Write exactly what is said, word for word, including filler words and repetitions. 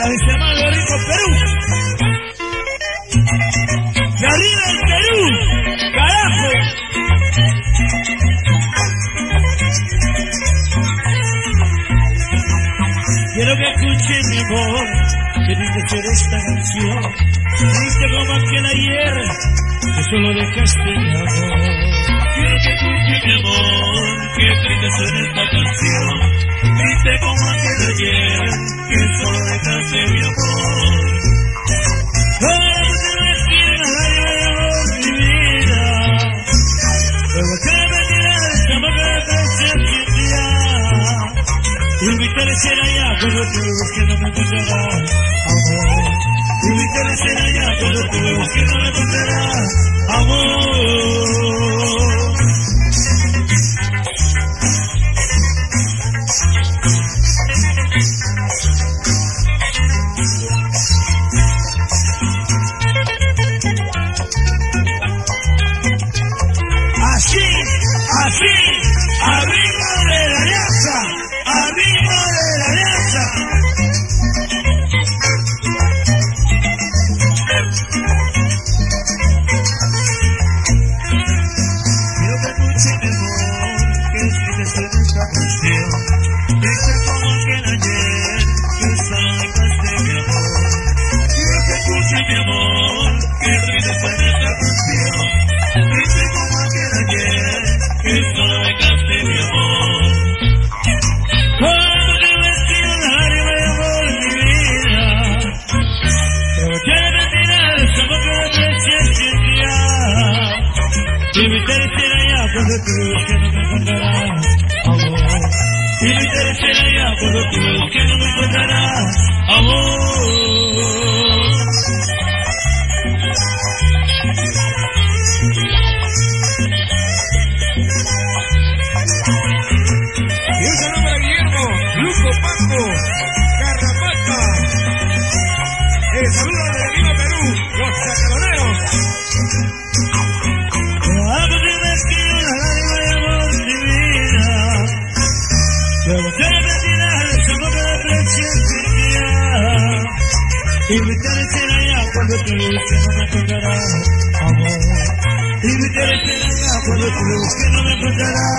Para mis hermanos de rico Perú. De arriba el Perú, carajo. Quiero que escuchen mi amor, que triste ser esta canción, triste como aquel ayer, que solo dejaste mi amor. Quiero que escuchen mi amor, que triste ser esta canción, triste como aquel ayer, que solo dejaste mi amor. Ahora que te despiertas, ay, mi amor, mi vida, luego te repetirás esta boca de presencia. Y mi interés será ya cuando tú busques no me encontrarás, amor. Y mi interés será ya cuando tú busques no me encontrarás, amor. Así, así, arriba de la alianza, arriba de la alianza. Quiero que escuchen mi amor, que triste suena esta canción, triste como aquel ayer, que solo dejaste mi amor. Quiero que escuchen mi amor, que triste suena esta canción, triste como aquel ayer, que solo dejaste mi amor. Cuando te vestido de lágrima de amor, mi vida, pero te repetirás esa boca de presencia. Y mi interés será ya cuando tú busques no me encontrarás, amor. Y mi interés será ya cuando tú busques no me encontrarás, amor. Y un saludo para Guillermo, Luco Paco, Carrapata. El saludo de Lima, Perú, los chacaloneros. Cuando te vestido de lágrima de amor, mi vida, luego te repetirás esa boca de presencia. Y mi interés será ya cuando tú busques no me encontrarás, amor. Y mi interés será ya cuando tú busques no me encontrarás,